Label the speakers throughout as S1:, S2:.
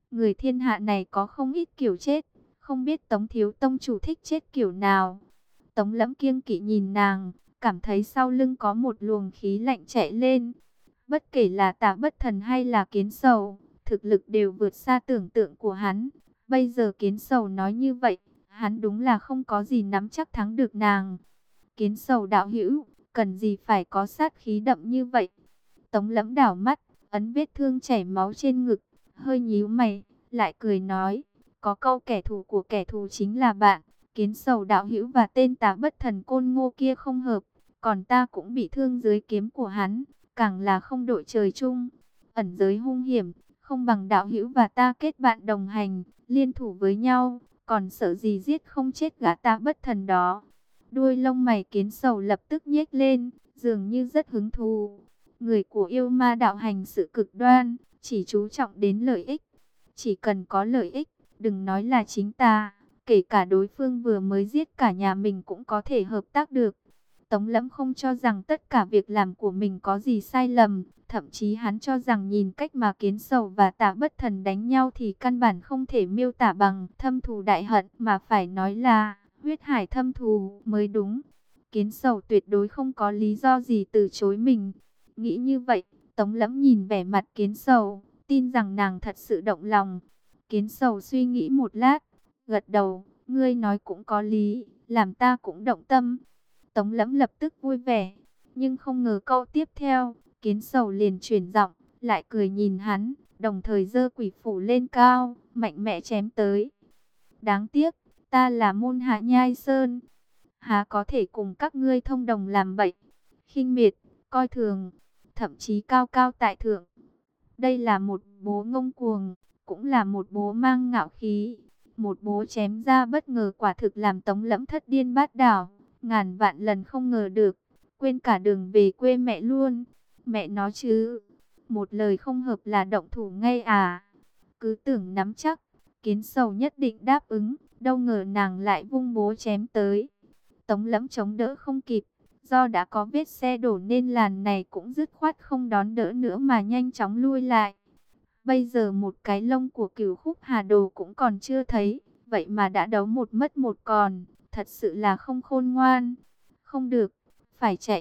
S1: Người thiên hạ này có không ít kiểu chết, không biết Tống thiếu tông chủ thích chết kiểu nào. Tống Lẫm kiêng kỵ nhìn nàng, cảm thấy sau lưng có một luồng khí lạnh chạy lên. Bất kể là Tả Bất Thần hay là Kiến Sầu, thực lực đều vượt xa tưởng tượng của hắn. Bây giờ Kiến Sầu nói như vậy, hắn đúng là không có gì nắm chắc thắng được nàng. Kiến Sầu đạo hữu, cần gì phải có sát khí đậm như vậy? Tống Lẫm đảo mắt, ấn vết thương chảy máu trên ngực, hơi nhíu mày, lại cười nói, có câu kẻ thù của kẻ thù chính là bạn. Kiến Sầu đạo hữu và tên Tả Bất Thần Côn Ngô kia không hợp, còn ta cũng bị thương dưới kiếm của hắn, càng là không đội trời chung. Ẩn giới hung hiểm, không bằng đạo hữu và ta kết bạn đồng hành, liên thủ với nhau, còn sợ gì giết không chết gã Tả Bất Thần đó. Đuôi lông mày Kiến Sầu lập tức nhếch lên, dường như rất hứng thú. Người của yêu ma đạo hành sự cực đoan, chỉ chú trọng đến lợi ích. Chỉ cần có lợi ích, đừng nói là chính ta, kể cả đối phương vừa mới giết cả nhà mình cũng có thể hợp tác được. Tống Lẫm không cho rằng tất cả việc làm của mình có gì sai lầm, thậm chí hắn cho rằng nhìn cách mà Kiến Sầu và Tả Bất Thần đánh nhau thì căn bản không thể miêu tả bằng thâm thù đại hận, mà phải nói là huyết hải thâm thù mới đúng. Kiến Sầu tuyệt đối không có lý do gì từ chối mình. Nghĩ như vậy, Tống Lẫm nhìn vẻ mặt Kiến Sầu, tin rằng nàng thật sự động lòng. Kiến Sầu suy nghĩ một lát, gật đầu, ngươi nói cũng có lý, làm ta cũng động tâm. Tống Lẫm lập tức vui vẻ, nhưng không ngờ câu tiếp theo, Kiến Sầu liền chuyển giọng, lại cười nhìn hắn, đồng thời giơ quỷ phủ lên cao, mạnh mẽ chém tới. Đáng tiếc, ta là môn hạ nhai sơn, há có thể cùng các ngươi thông đồng làm bậy, khinh miệt, coi thường, thậm chí cao cao tại thượng. Đây là một bố ngông cuồng, cũng là một bố mang ngạo khí. Một bố chém ra bất ngờ quả thực làm Tống Lẫm thất điên bát đảo, ngàn vạn lần không ngờ được, quên cả đường về quê mẹ luôn. Mẹ nói chứ, một lời không hợp là động thủ ngay à? Cứ tưởng nắm chắc, Kiến Sầu nhất định đáp ứng, đâu ngờ nàng lại vung bố chém tới. Tống Lẫm chống đỡ không kịp, do đã có vết xe đổ nên làn này cũng dứt khoát không đón đỡ nữa mà nhanh chóng lui lại. Bây giờ một cái lông của Cửu Khúc Hà Đồ cũng còn chưa thấy, vậy mà đã đấu một mất một còn, thật sự là không khôn ngoan. Không được, phải chạy.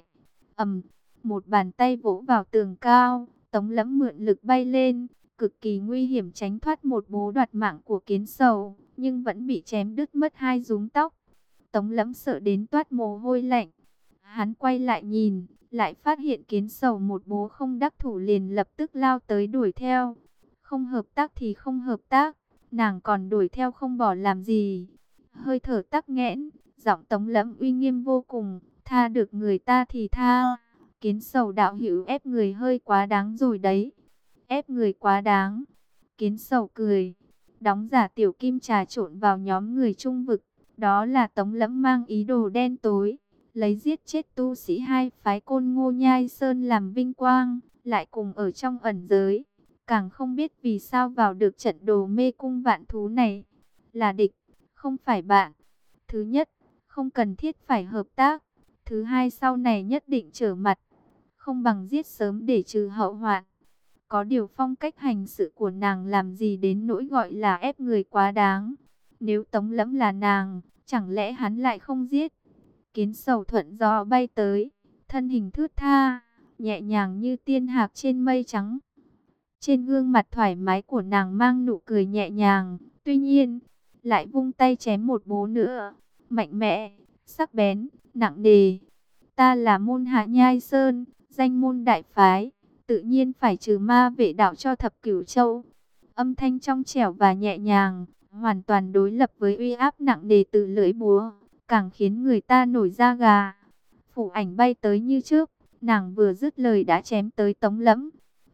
S1: Một bàn tay vỗ vào tường cao, Tống Lẫm mượn lực bay lên, cực kỳ nguy hiểm tránh thoát một bố đoạt mạng của Kiến Sầu, nhưng vẫn bị chém đứt mất hai rúm tóc. Tống Lẫm sợ đến toát mồ hôi lạnh. Hắn quay lại nhìn, lại phát hiện Kiến Sầu một bố không đắc thủ liền lập tức lao tới đuổi theo. Không hợp tác thì không hợp tác, nàng còn đuổi theo không bỏ làm gì. Hơi thở tắc nghẽn, giọng Tống Lẫm uy nghiêm vô cùng, tha được người ta thì tha. Kiến Sầu đạo hữu ép người hơi quá đáng rồi đấy. Ép người quá đáng. Kiến Sầu cười, đóng giả tiểu kim trà trộn vào nhóm người trung vực. Đó là Tống Lẫm mang ý đồ đen tối, lấy giết chết tu sĩ hai phái Côn Ngô Nhai Sơn làm vinh quang, lại cùng ở trong ẩn giới. Càng không biết vì sao vào được trận đồ mê cung vạn thú này. Là địch, không phải bạn. Thứ nhất, không cần thiết phải hợp tác. Thứ hai, sau này nhất định trở mặt. Không bằng giết sớm để trừ hậu hoạn. Có điều phong cách hành sự của nàng làm gì đến nỗi gọi là ép người quá đáng. Nếu Tống Lẫm là nàng, chẳng lẽ hắn lại không giết? Kiến Sầu thuận gió bay tới, thân hình thướt tha, nhẹ nhàng như tiên hạc trên mây trắng. Trên gương mặt thoải mái của nàng mang nụ cười nhẹ nhàng, tuy nhiên, lại vung tay chém một bố nữa. Mạnh mẽ, sắc bén, nặng nề. Ta là môn hạ Nhai Sơn, danh môn đại phái, tự nhiên phải trừ ma vệ đạo cho thập cửu châu. Âm thanh trong trẻo và nhẹ nhàng, hoàn toàn đối lập với uy áp nặng nề từ lưỡi búa, càng khiến người ta nổi da gà. Phủ ảnh bay tới như trước, nàng vừa dứt lời đã chém tới Tống Lẫm.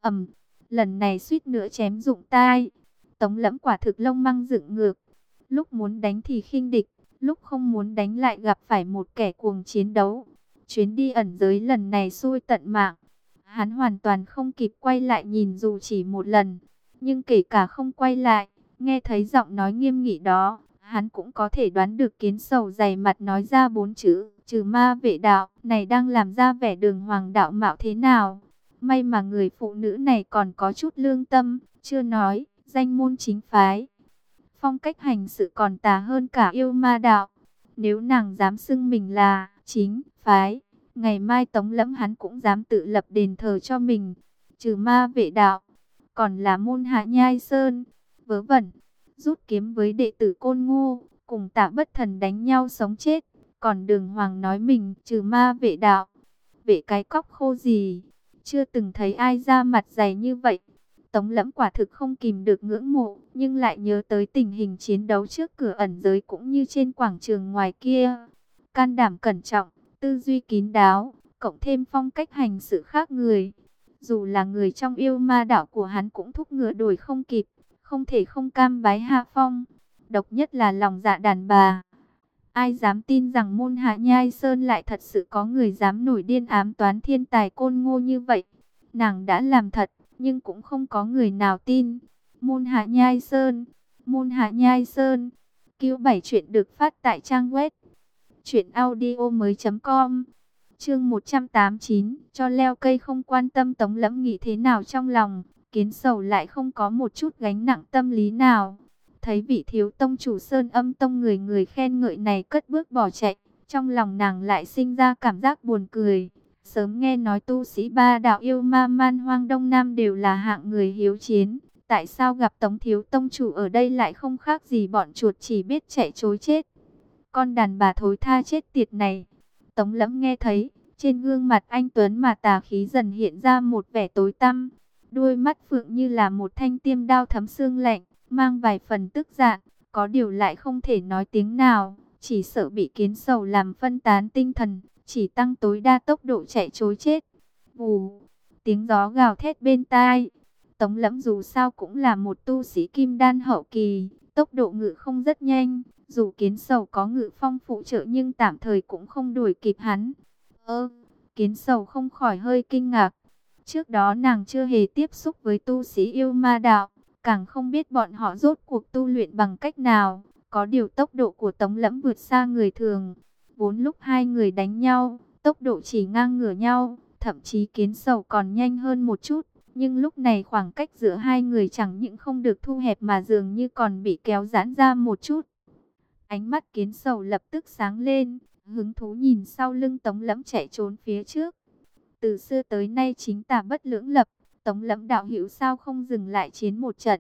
S1: Lần này suýt nữa chém rụng tai. Tống Lẫm quả thực lông măng dựng ngược, lúc muốn đánh thì khinh địch, lúc không muốn đánh lại gặp phải một kẻ cuồng chiến đấu. Chuyến đi ẩn giới lần này xui tận mạng. Hắn hoàn toàn không kịp quay lại nhìn dù chỉ một lần. Nhưng kể cả không quay lại, nghe thấy giọng nói nghiêm nghị đó, hắn cũng có thể đoán được Kiến Sầu dày mặt nói ra 4 chữ, trừ ma vệ đạo, này đang làm ra vẻ đường hoàng đạo mạo thế nào. May mà người phụ nữ này còn có chút lương tâm, chưa nói, danh môn chính phái. Phong cách hành sự còn tà hơn cả yêu ma đạo. Nếu nàng dám xưng mình là chính phái, ngày mai Tống Lẫm hắn cũng dám tự lập đền thờ cho mình. Trừ ma vệ đạo, còn là môn Hạ Nhai Sơn. Vớ vẩn, rút kiếm với đệ tử Côn Ngô, cùng Tạ Bất Thần đánh nhau sống chết. Còn Đường Hoàng nói mình trừ ma vệ đạo. Vệ cái cóc khô gì, chưa từng thấy ai ra mặt dày như vậy. Tống Lẫm quả thực không kìm được ngưỡng mộ, nhưng lại nhớ tới tình hình chiến đấu trước cửa ẩn giới cũng như trên quảng trường ngoài kia. Can đảm cẩn trọng, tư duy kín đáo, cộng thêm phong cách hành sự khác người. Dù là người trong yêu ma đạo của hắn cũng thúc ngựa đuổi không kịp, không thể không cam bái hạ phong. Độc nhất là lòng dạ đàn bà. Ai dám tin rằng môn Hạ Nhai Sơn lại thật sự có người dám nổi điên ám toán thiên tài Côn Ngô như vậy. Nàng đã làm thật, nhưng cũng không có người nào tin. Môn Hạ Nhai Sơn, môn Hạ Nhai Sơn. Cứu 7 chuyện được phát tại trang web truyệnaudiomoi.com. Chương 189, cho leo cây không quan tâm. Tống Lẫm nghĩ thế nào trong lòng, Kiến Sầu lại không có một chút gánh nặng tâm lý nào. Thấy vị thiếu tông chủ Sơn Âm Tông người người khen ngợi này cất bước bỏ chạy, trong lòng nàng lại sinh ra cảm giác buồn cười. Sớm nghe nói tu sĩ ba đạo yêu ma man hoang Đông Nam đều là hạng người hiếu chiến. Tại sao gặp Tống thiếu tông chủ ở đây lại không khác gì bọn chuột chỉ biết chạy trối chết. Con đàn bà thối tha chết tiệt này. Tống Lẫm nghe thấy, trên gương mặt anh tuấn mà tà khí dần hiện ra một vẻ tối tăm. Đuôi mắt phượng như là một thanh tiêm đao thấm xương lạnh, mang vài phần tức giận, có điều lại không thể nói tiếng nào, chỉ sợ bị Kiến Sầu làm phân tán tinh thần, chỉ tăng tối đa tốc độ chạy trối chết. Vù, tiếng gió gào thét bên tai. Tống Lẫm dù sao cũng là một tu sĩ kim đan hậu kỳ, tốc độ ngự không rất nhanh, dù Kiến Sầu có ngự phong phụ trợ nhưng tạm thời cũng không đuổi kịp hắn. Kiến Sầu không khỏi hơi kinh ngạc. Trước đó nàng chưa hề tiếp xúc với tu sĩ yêu ma đạo, càng không biết bọn họ rốt cuộc tu luyện bằng cách nào. Có điều tốc độ của Tống Lẫm vượt xa người thường. Vốn lúc hai người đánh nhau, tốc độ chỉ ngang ngửa nhau, thậm chí Kiến Sầu còn nhanh hơn một chút. Nhưng lúc này khoảng cách giữa hai người chẳng những không được thu hẹp mà dường như còn bị kéo giãn ra một chút. Ánh mắt Kiến Sầu lập tức sáng lên, hứng thú nhìn sau lưng Tống Lẫm chạy trốn phía trước. Từ xưa tới nay chính tà bất lưỡng lập, Tống Lẫm đạo hữu sao không dừng lại chiến một trận.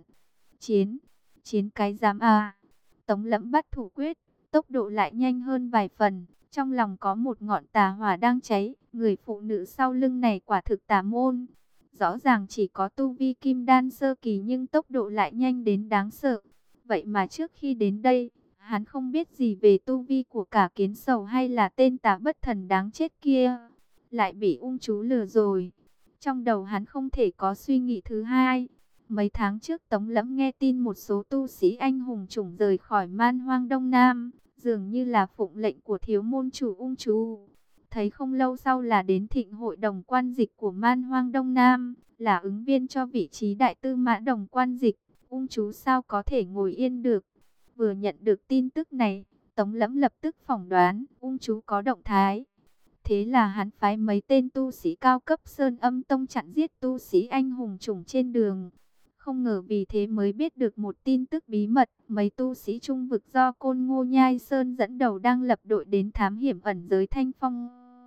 S1: Chiến cái dám à. Tống Lẫm bắt thủ quyết, tốc độ lại nhanh hơn vài phần, trong lòng có một ngọn tà hỏa đang cháy. Người phụ nữ sau lưng này quả thực tà môn. Rõ ràng chỉ có tu vi kim đan sơ kỳ nhưng tốc độ lại nhanh đến đáng sợ. Vậy mà trước khi đến đây, hắn không biết gì về tu vi của cả Kiến Sầu hay là tên tà bất thần đáng chết kia. Lại bị ung chú lừa rồi. Trong đầu hắn không thể có suy nghĩ thứ hai. Mấy tháng trước Tống Lẫm nghe tin một số tu sĩ anh hùng chủng rời khỏi man hoang Đông Nam, dường như là phụng lệnh của thiếu môn chủ ung chú. Thấy không lâu sau là đến thịnh hội đồng quan dịch của man hoang Đông Nam, là ứng viên cho vị trí đại tư mã đồng quan dịch. Ung chú sao có thể ngồi yên được. Vừa nhận được tin tức này, Tống Lẫm lập tức phỏng đoán ung chú có động thái. Thế là hắn phái mấy tên tu sĩ cao cấp Sơn Âm Tông chặn giết tu sĩ anh hùng chủng trên đường. Không ngờ vì thế mới biết được một tin tức bí mật. Mấy tu sĩ trung vực do Côn Ngô Nhai Sơn dẫn đầu đang lập đội đến thám hiểm ẩn giới Thanh Phong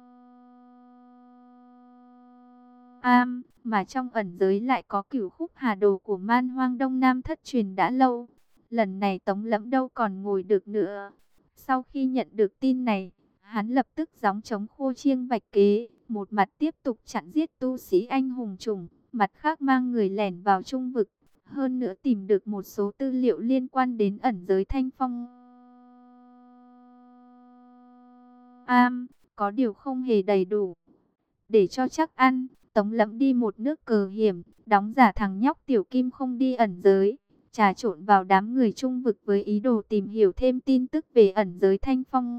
S1: Am. Mà trong ẩn giới lại có Cửu Khúc Hà Đồ của man hoang Đông Nam thất truyền đã lâu. Lần này Tống Lẫm đâu còn ngồi được nữa. Sau khi nhận được tin này, hắn lập tức gióng trống khô chiêng vạch kế, một mặt tiếp tục chặn giết tu sĩ anh hùng chủng, mặt khác mang người lẻn vào trung vực, hơn nữa tìm được một số tư liệu liên quan đến ẩn giới Thanh Phong Am, có điều không hề đầy đủ. Để cho chắc ăn, Tống Lẫm đi một nước cờ hiểm, đóng giả thằng nhóc Tiểu Kim không đi ẩn giới, trà trộn vào đám người trung vực với ý đồ tìm hiểu thêm tin tức về ẩn giới Thanh Phong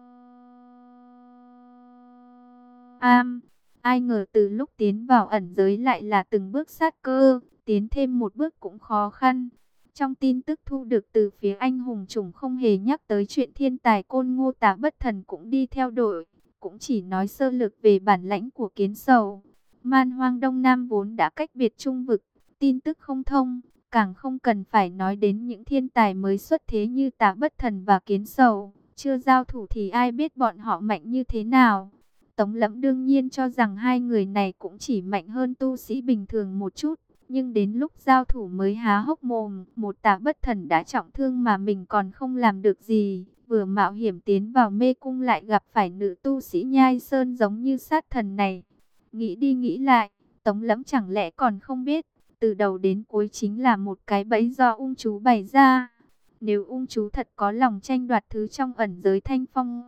S1: Am. Ai ngờ từ lúc tiến vào ẩn giới lại là từng bước sát cơ, tiến thêm một bước cũng khó khăn. Trong tin tức thu được từ phía anh hùng chủng không hề nhắc tới chuyện thiên tài Côn Ngô Tà Bất Thần cũng đi theo đội, cũng chỉ nói sơ lược về bản lãnh của Kiến Sầu. Man hoang Đông Nam vốn đã cách biệt trung vực, tin tức không thông, Càng không cần phải nói đến những thiên tài mới xuất thế như Tả Bất Thần và Kiến Sầu. Chưa giao thủ thì ai biết bọn họ mạnh như thế nào. Tống Lẫm đương nhiên cho rằng hai người này cũng chỉ mạnh hơn tu sĩ bình thường một chút. Nhưng đến lúc giao thủ mới há hốc mồm, một Tả Bất Thần đã trọng thương mà mình còn không làm được gì. Vừa mạo hiểm tiến vào mê cung lại gặp phải nữ tu sĩ Nhai Sơn giống như sát thần này. Nghĩ đi nghĩ lại, Tống Lẫm chẳng lẽ còn không biết, từ đầu đến cuối chính là một cái bẫy do ung chú bày ra. Nếu ung chú thật có lòng tranh đoạt thứ trong ẩn giới Thanh Phong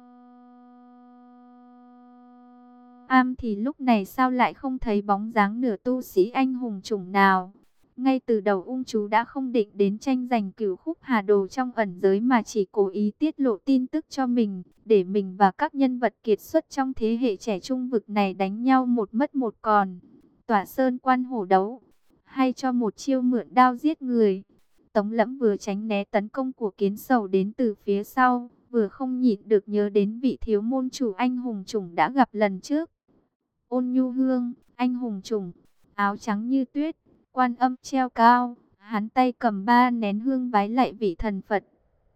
S1: Am thì lúc này sao lại không thấy bóng dáng nửa tu sĩ anh hùng chủng nào. Ngay từ đầu ung chú đã không định đến tranh giành cửu khúc hà đồ trong ẩn giới mà chỉ cố ý tiết lộ tin tức cho mình, để mình và các nhân vật kiệt xuất trong thế hệ trẻ trung vực này đánh nhau một mất một còn. Tỏa sơn quan hổ đấu, hay cho một chiêu mượn đao giết người. Tống Lẫm vừa tránh né tấn công của Kiến Sầu đến từ phía sau, vừa không nhịn được nhớ đến vị thiếu môn chủ anh hùng chủng đã gặp lần trước. Ôn Nhu Hương, anh hùng chủng, áo trắng như tuyết, quan âm treo cao, hắn tay cầm 3 nén hương vái lạy vị thần Phật.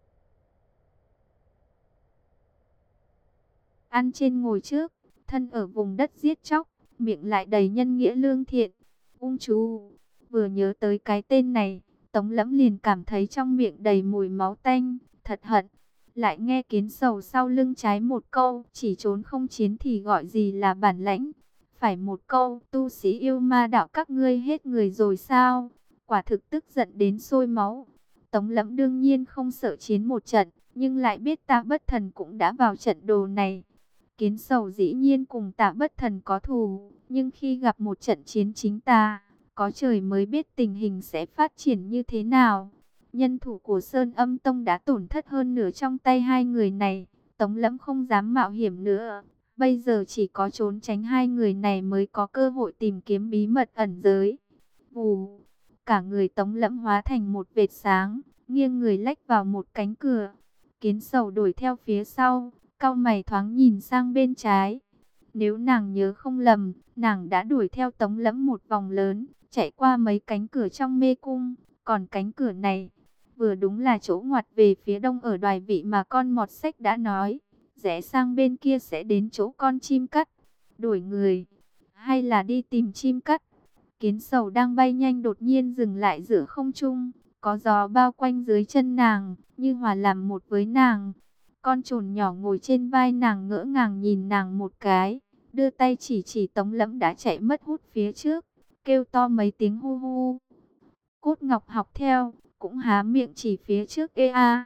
S1: Ăn trên ngồi trước, thân ở vùng đất giết chóc, miệng lại đầy nhân nghĩa lương thiện. Ung chú, vừa nhớ tới cái tên này, Tống Lẫm liền cảm thấy trong miệng đầy mùi máu tanh, thật hận. Lại nghe Kiến Sầu sau lưng trái một câu, chỉ trốn không chiến thì gọi gì là bản lãnh. Phải một câu, tu sĩ yêu ma đạo các ngươi hết người rồi sao? Quả thực tức giận đến sôi máu. Tống Lẫm đương nhiên không sợ chiến một trận, nhưng lại biết Tạ Bất Thần cũng đã vào trận đồ này. Kiến Sầu dĩ nhiên cùng Tạ Bất Thần có thù, nhưng khi gặp một trận chiến chính tà, có trời mới biết tình hình sẽ phát triển như thế nào. Nhân thủ của Sơn Âm Tông đã tổn thất hơn nửa trong tay hai người này, Tống Lẫm không dám mạo hiểm nữa. Bây giờ chỉ có trốn tránh hai người này mới có cơ hội tìm kiếm bí mật ẩn giới. Vù, cả người Tống Lẫm hóa thành một vệt sáng, nghiêng người lách vào một cánh cửa. Kiến Sầu đuổi theo phía sau, cau mày thoáng nhìn sang bên trái. Nếu nàng nhớ không lầm, nàng đã đuổi theo Tống Lẫm một vòng lớn, chạy qua mấy cánh cửa trong mê cung. Còn cánh cửa này, vừa đúng là chỗ ngoặt về phía đông ở Đoài Vị mà con mọt sách đã nói. Rẽ sang bên kia sẽ đến chỗ con chim cắt. Đổi người, hay là đi tìm chim cắt? Kiến Sầu đang bay nhanh đột nhiên dừng lại giữa không trung. Có gió bao quanh dưới chân nàng, như hòa làm một với nàng. Con trồn nhỏ ngồi trên vai nàng ngỡ ngàng nhìn nàng một cái, đưa tay chỉ Tống Lẫm đã chạy mất hút phía trước, kêu to mấy tiếng hu hu. Cốt Ngọc học theo, cũng há miệng chỉ phía trước. Ê a,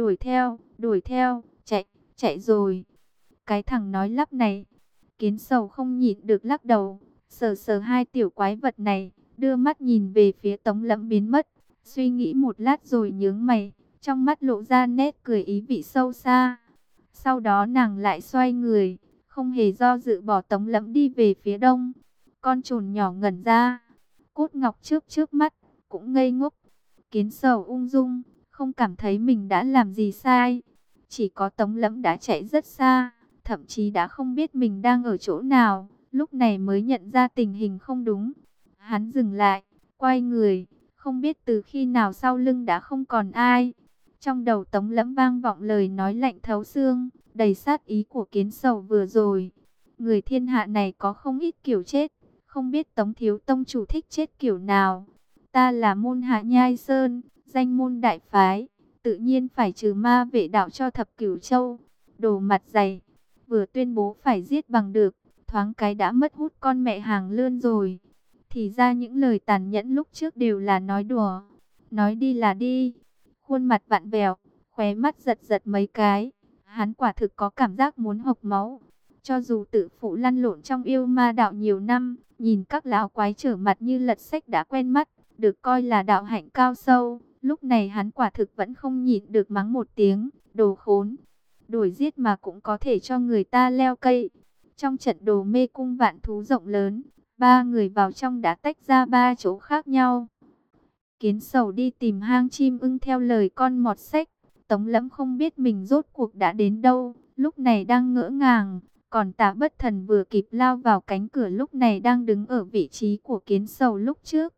S1: đuổi theo, chạy rồi. Cái thằng nói lắp này. Kiến Sầu không nhịn được lắc đầu, sờ sờ hai tiểu quái vật này, đưa mắt nhìn về phía Tống Lẫm biến mất. Suy nghĩ một lát rồi nhướng mày, trong mắt lộ ra nét cười ý vị sâu xa. Sau đó nàng lại xoay người, không hề do dự bỏ Tống Lẫm đi về phía đông. Con trồn nhỏ ngẩn ra, Cốt Ngọc trước mắt, cũng ngây ngốc. Kiến Sầu ung dung, không cảm thấy mình đã làm gì sai. Chỉ có Tống Lẫm đã chạy rất xa, thậm chí đã không biết mình đang ở chỗ nào, lúc này mới nhận ra tình hình không đúng. Hắn dừng lại, quay người, không biết từ khi nào sau lưng đã không còn ai. Trong đầu Tống Lẫm vang vọng lời nói lạnh thấu xương, đầy sát ý của Kiến Sầu vừa rồi. Người thiên hạ này có không ít kiểu chết, không biết Tống thiếu tông chủ thích chết kiểu nào. Ta là môn hạ Nhai Sơn, danh môn đại phái, tự nhiên phải trừ ma vệ đạo cho thập cửu châu. Đồ mặt dày, vừa tuyên bố phải giết bằng được, thoáng cái đã mất hút con mẹ hàng lươn rồi. Thì ra những lời tàn nhẫn lúc trước đều là nói đùa, nói đi là đi. Khuôn mặt vặn vẹo, khóe mắt giật giật mấy cái, hắn quả thực có cảm giác muốn hộc máu. Cho dù tự phụ lăn lộn trong yêu ma đạo nhiều năm, nhìn các lão quái trở mặt như lật sách đã quen mắt, được coi là đạo hạnh cao sâu. Lúc này hắn quả thực vẫn không nhịn được mắng một tiếng, đồ khốn. Đuổi giết mà cũng có thể cho người ta leo cây. Trong trận đồ mê cung vạn thú rộng lớn, ba người vào trong đã tách ra ba chỗ khác nhau. Kiến Sầu đi tìm hang chim ưng theo lời con mọt sách. Tống Lẫm không biết mình rốt cuộc đã đến đâu, lúc này đang ngỡ ngàng. Còn Tạ Bất Thần vừa kịp lao vào cánh cửa lúc này đang đứng ở vị trí của Kiến Sầu lúc trước.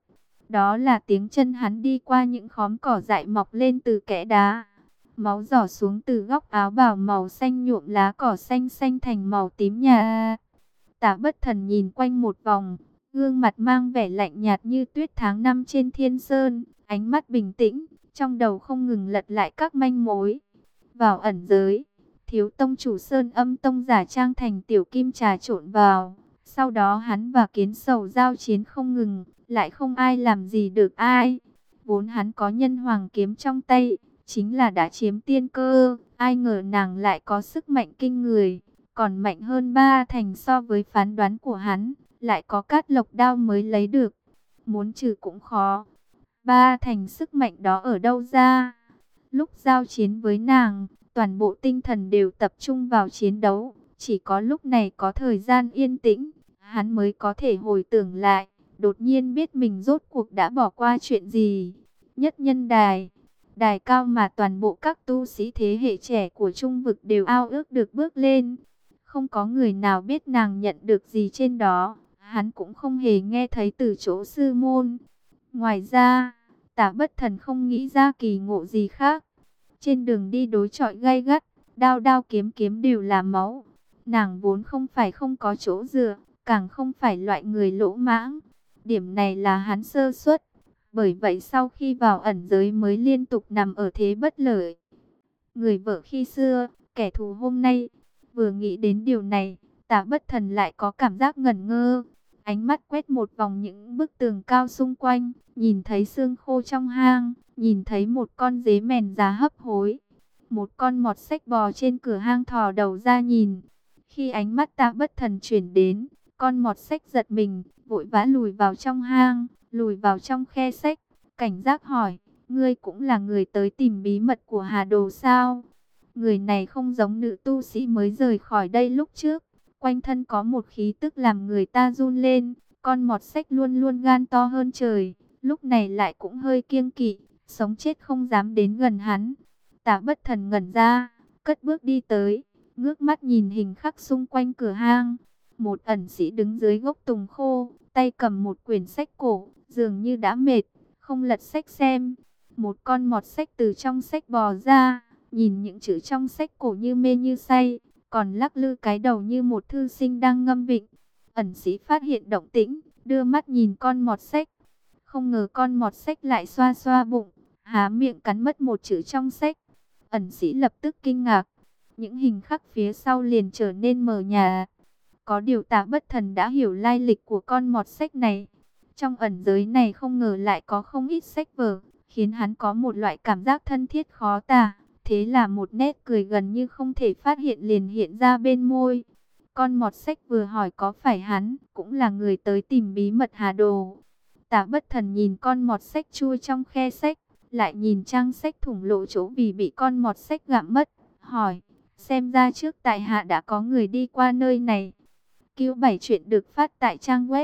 S1: Đó là tiếng chân hắn đi qua những khóm cỏ dại mọc lên từ kẽ đá. Máu rỏ xuống từ góc áo bào màu xanh nhuộm lá cỏ xanh xanh thành màu tím nhạt. Tả Bất Thần nhìn quanh một vòng, gương mặt mang vẻ lạnh nhạt như tuyết tháng năm trên thiên sơn, ánh mắt bình tĩnh, trong đầu không ngừng lật lại các manh mối. Vào ẩn giới, thiếu tông chủ Sơn Âm Tông giả trang thành tiểu kim trà trộn vào. Sau đó hắn và Kiến Sầu giao chiến không ngừng, lại không ai làm gì được ai. Vốn hắn có nhân hoàng kiếm trong tay, chính là đã chiếm tiên cơ, ai ngờ nàng lại có sức mạnh kinh người, còn mạnh hơn 3 thành so với phán đoán của hắn, lại có cát lộc đao mới lấy được. Muốn trừ cũng khó, 3 thành sức mạnh đó ở đâu ra? Lúc giao chiến với nàng, toàn bộ tinh thần đều tập trung vào chiến đấu, chỉ có lúc này có thời gian yên tĩnh, hắn mới có thể hồi tưởng lại, đột nhiên biết mình rốt cuộc đã bỏ qua chuyện gì. Nhất nhân đài, đài cao mà toàn bộ các tu sĩ thế hệ trẻ của Trung vực đều ao ước được bước lên. Không có người nào biết nàng nhận được gì trên đó, hắn cũng không hề nghe thấy từ chỗ sư môn. Ngoài ra, Tả Bất Thần không nghĩ ra kỳ ngộ gì khác. Trên đường đi đối chọi gay gắt, đao đao kiếm kiếm đều là máu. Nàng vốn không phải không có chỗ dựa, càng không phải loại người lỗ mãng. Điểm này là hắn sơ suất. Bởi vậy sau khi vào ẩn giới mới liên tục nằm ở thế bất lợi. Người vợ khi xưa, kẻ thù hôm nay. Vừa nghĩ đến điều này, Tả Bất Thần lại có cảm giác ngẩn ngơ. Ánh mắt quét một vòng những bức tường cao xung quanh, nhìn thấy xương khô trong hang, nhìn thấy một con dế mèn già hấp hối. Một con mọt xách bò trên cửa hang thò đầu ra nhìn. Khi ánh mắt Tả Bất Thần chuyển đến, con mọt xách giật mình, vội vã lùi vào trong hang, lùi vào trong khe xách, cảnh giác hỏi, ngươi cũng là người tới tìm bí mật của Hà Đồ sao? Người này không giống nữ tu sĩ mới rời khỏi đây lúc trước, quanh thân có một khí tức làm người ta run lên, con mọt xách luôn luôn gan to hơn trời, lúc này lại cũng hơi kiêng kỵ, sống chết không dám đến gần hắn. Tả Bất Thần ngẩn ra, cất bước đi tới, ngước mắt nhìn hình khắc xung quanh cửa hang. Một ẩn sĩ đứng dưới gốc tùng khô, tay cầm một quyển sách cổ, dường như đã mệt, không lật sách xem. Một con mọt xách từ trong sách bò ra, nhìn những chữ trong sách cổ như mê như say, còn lắc lư cái đầu như một thư sinh đang ngâm vịnh. Ẩn sĩ phát hiện động tĩnh, đưa mắt nhìn con mọt xách. Không ngờ con mọt xách lại xoa xoa bụng, há miệng cắn mất một chữ trong sách. Ẩn sĩ lập tức kinh ngạc, những hình khắc phía sau liền trở nên mờ nhạt. Có điều Tả Bất Thần đã hiểu lai lịch của con mọt xách này. Trong ẩn giới này không ngờ lại có không ít sách vở, khiến hắn có một loại cảm giác thân thiết khó tả. Thế là một nét cười gần như không thể phát hiện liền hiện ra bên môi. Con mọt xách vừa hỏi có phải hắn cũng là người tới tìm bí mật Hà Đồ. Tả Bất Thần nhìn con mọt xách chui trong khe sách, lại nhìn trang sách thủng lộ chỗ vì bị con mọt xách gặm mất, hỏi, xem ra trước tại hạ đã có người đi qua nơi này. Cứu 7 chuyện được phát tại trang web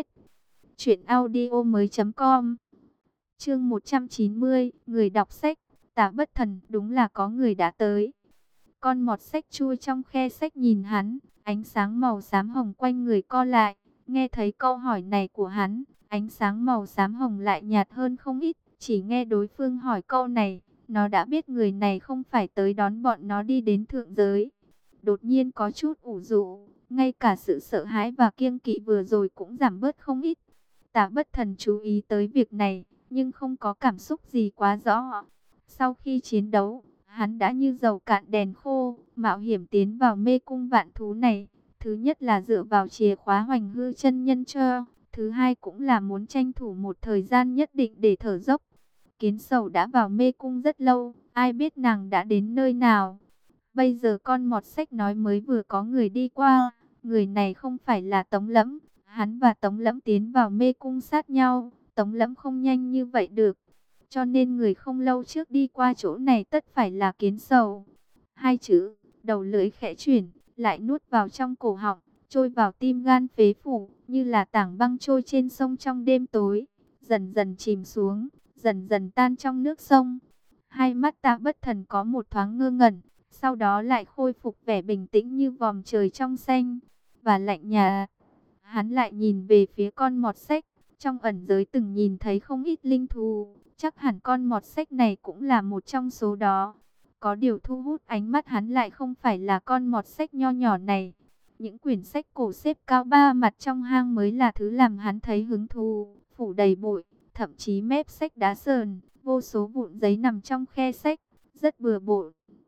S1: truyệnaudiomoi.com. Chương 190, người đọc sách. Tả Bất Thần, đúng là có người đã tới. Con mọt xách chui trong khe sách nhìn hắn, ánh sáng màu xám hồng quanh người co lại. Nghe thấy câu hỏi này của hắn, ánh sáng màu xám hồng lại nhạt hơn không ít. Chỉ nghe đối phương hỏi câu này, nó đã biết người này không phải tới đón bọn nó đi đến thượng giới. Đột nhiên có chút ủ rũ, ngay cả sự sợ hãi và kiêng kỵ vừa rồi cũng giảm bớt không ít. Tả Bất Thần chú ý tới việc này, nhưng không có cảm xúc gì quá rõ. Sau khi chiến đấu, hắn đã như dầu cạn đèn khô, mạo hiểm tiến vào mê cung vạn thú này. Thứ nhất là dựa vào chìa khóa Hoành Hư chân nhân cho, thứ hai cũng là muốn tranh thủ một thời gian nhất định để thở dốc. Kiến Sầu đã vào mê cung rất lâu, ai biết nàng đã đến nơi nào. Bây giờ con mọt xách nói mới vừa có người đi qua, người này không phải là Tống Lẫm. Hắn và Tống Lẫm tiến vào mê cung sát nhau, Tống Lẫm không nhanh như vậy được. Cho nên người không lâu trước đi qua chỗ này tất phải là Kiến Sầu. Hai chữ, đầu lưỡi khẽ chuyển, lại nuốt vào trong cổ họng, trôi vào tim gan phế phủ, như là tảng băng trôi trên sông trong đêm tối, dần dần chìm xuống, dần dần tan trong nước sông. Hai mắt Tả Bất Thần có một thoáng ngơ ngẩn, sau đó lại khôi phục vẻ bình tĩnh như vòm trời trong xanh và lạnh nhạt. Hắn lại nhìn về phía con mọt xách, Trong ẩn giới từng nhìn thấy không ít linh thú, chắc hẳn con mọt sách này cũng là một trong số đó. Có điều thu hút ánh mắt hắn lại không phải là con mọt sách nho nhỏ này. Những quyển sách cổ xếp cao ba mặt trong hang mới là thứ làm hắn thấy hứng thú, phủ đầy bụi, thậm chí mép sách đá sờn, vô số vụn giấy nằm trong khe sách, rất bừa bộn.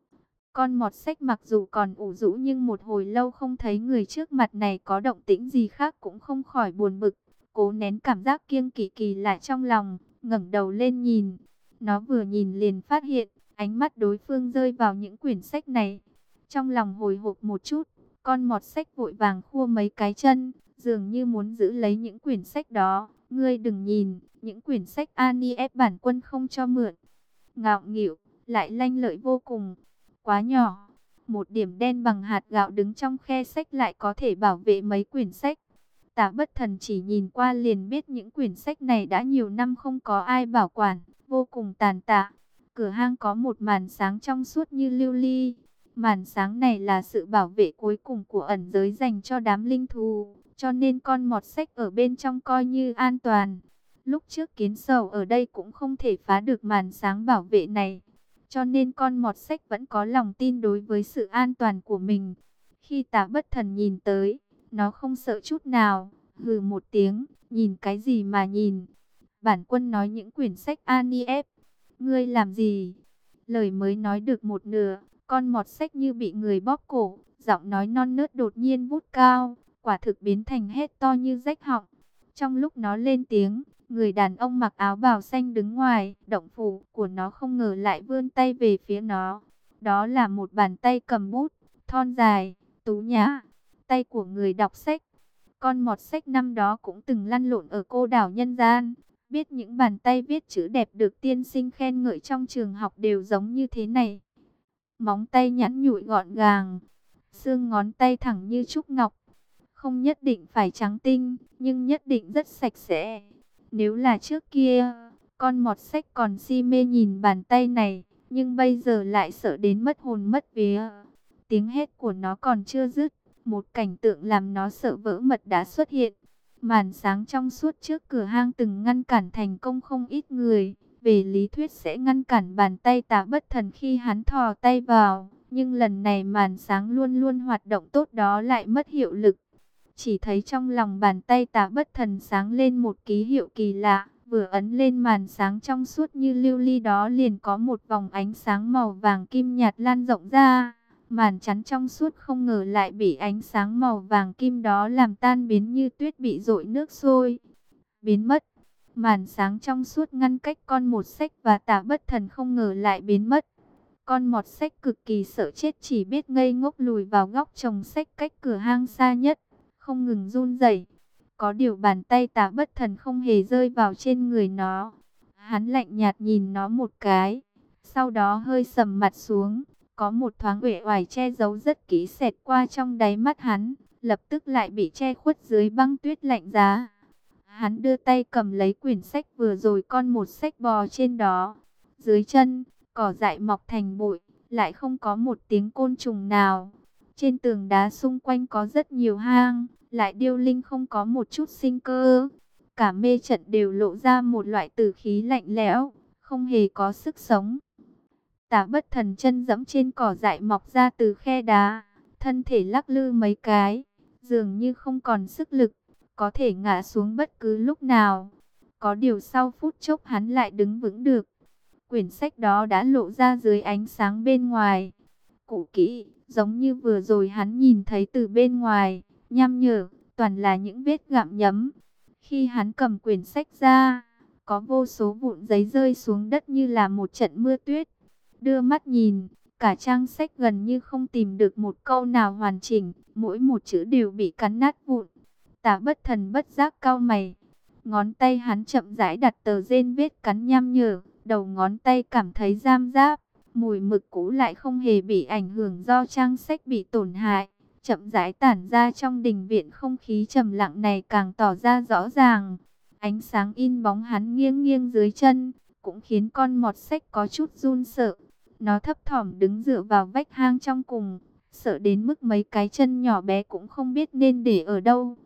S1: Con mọt sách mặc dù còn ủ rũ nhưng một hồi lâu không thấy người trước mặt này có động tĩnh gì khác cũng không khỏi buồn bực, cố nén cảm giác kiêng kỵ kỳ lạ trong lòng, ngẩng đầu lên nhìn. Nó vừa nhìn liền phát hiện, ánh mắt đối phương rơi vào những quyển sách này. Trong lòng hồi hộp một chút, con mọt sách vội vàng khua mấy cái chân, dường như muốn giữ lấy những quyển sách đó. Ngươi đừng nhìn, những quyển sách Ani ép bản quân không cho mượn. Ngạo nghịu, lại lanh lợi vô cùng. Quá nhỏ, một điểm đen bằng hạt gạo đứng trong khe sách lại có thể bảo vệ mấy quyển sách. Tả Bất Thần chỉ nhìn qua liền biết những quyển sách này đã nhiều năm không có ai bảo quản, vô cùng tàn tạ. Cửa hang có một màn sáng trong suốt như lưu ly. Màn sáng này là sự bảo vệ cuối cùng của ẩn giới dành cho đám linh thú, cho nên con mọt sách ở bên trong coi như an toàn. Lúc trước kiến sầu ở đây cũng không thể phá được màn sáng bảo vệ này, cho nên con mọt sách vẫn có lòng tin đối với sự an toàn của mình. Khi Tả Bất Thần nhìn tới, nó không sợ chút nào, hừ một tiếng, nhìn cái gì mà nhìn. Bản quân nói những quyển sách Ani ép, ngươi làm gì? Lời mới nói được một nửa, con mọt sách như bị người bóp cổ, giọng nói non nớt đột nhiên vút cao, quả thực biến thành hét to như rách họng. Trong lúc nó lên tiếng, người đàn ông mặc áo bào xanh đứng ngoài động phủ của nó không ngờ lại vươn tay về phía nó. Đó là một bàn tay cầm bút, thon dài, tú nhã, tay của người đọc sách. Con mọt sách năm đó cũng từng lăn lộn ở cô đảo nhân gian, biết những bàn tay viết chữ đẹp được tiên sinh khen ngợi trong trường học đều giống như thế này. Móng tay nhẵn nhụi gọn gàng, xương ngón tay thẳng như trúc ngọc. Không nhất định phải trắng tinh, nhưng nhất định rất sạch sẽ. Nếu là trước kia, con mọt sách còn si mê nhìn bàn tay này, nhưng bây giờ lại sợ đến mất hồn mất vía. Tiếng hét của nó còn chưa dứt, một cảnh tượng làm nó sợ vỡ mật đã xuất hiện. Màn sáng trong suốt trước cửa hang từng ngăn cản thành công không ít người. Về lý thuyết sẽ ngăn cản bàn tay Tả Bất Thần khi hắn thò tay vào. Nhưng lần này màn sáng luôn luôn hoạt động tốt đó lại mất hiệu lực. Chỉ thấy trong lòng bàn tay Tả Bất Thần sáng lên một ký hiệu kỳ lạ. Vừa ấn lên màn sáng trong suốt như lưu ly đó liền có một vòng ánh sáng màu vàng kim nhạt lan rộng ra. Màn chắn trong suốt không ngờ lại bị ánh sáng màu vàng kim đó làm tan biến như tuyết bị dội nước sôi. Biến mất. Màn sáng trong suốt ngăn cách con mọt sách và Tả Bất Thần không ngờ lại biến mất. Con mọt sách cực kỳ sợ chết chỉ biết ngây ngốc lùi vào góc chồng sách cách cửa hang xa nhất, không ngừng run rẩy. Có điều bàn tay Tả Bất Thần không hề rơi vào trên người nó. Hắn lạnh nhạt nhìn nó một cái, sau đó hơi sầm mặt xuống. Có một thoáng uể oải che giấu rất kỹ xẹt qua trong đáy mắt hắn, lập tức lại bị che khuất dưới băng tuyết lạnh giá. Hắn đưa tay cầm lấy quyển sách vừa rồi con mọt sách bò trên đó. Dưới chân, cỏ dại mọc thành bụi, lại không có một tiếng côn trùng nào. Trên tường đá xung quanh có rất nhiều hang, lại điêu linh không có một chút sinh cơ. Cả mê trận đều lộ ra một loại tử khí lạnh lẽo, không hề có sức sống. Tả Bất Thần chân giẫm trên cỏ dại mọc ra từ khe đá, thân thể lắc lư mấy cái, dường như không còn sức lực, có thể ngã xuống bất cứ lúc nào. Có điều sau phút chốc hắn lại đứng vững được. Quyển sách đó đã lộ ra dưới ánh sáng bên ngoài. Cũ kỹ, giống như vừa rồi hắn nhìn thấy từ bên ngoài, nham nhở, toàn là những vết gặm nhấm. Khi hắn cầm quyển sách ra, có vô số vụn giấy rơi xuống đất như là một trận mưa tuyết. Đưa mắt nhìn, cả trang sách gần như không tìm được một câu nào hoàn chỉnh, mỗi một chữ đều bị cắn nát vụn. Tả Bất Thần bất giác cau mày, ngón tay hắn chậm rãi đặt tờ rên vết cắn nham nhở, đầu ngón tay cảm thấy giam giáp, mùi mực cũ lại không hề bị ảnh hưởng do trang sách bị tổn hại, chậm rãi tản ra trong đình viện. Không khí trầm lặng này càng tỏ ra rõ ràng. Ánh sáng in bóng hắn nghiêng nghiêng dưới chân, cũng khiến con mọt sách có chút run sợ. Nó thấp thỏm đứng dựa vào vách hang trong cùng, sợ đến mức mấy cái chân nhỏ bé cũng không biết nên để ở đâu.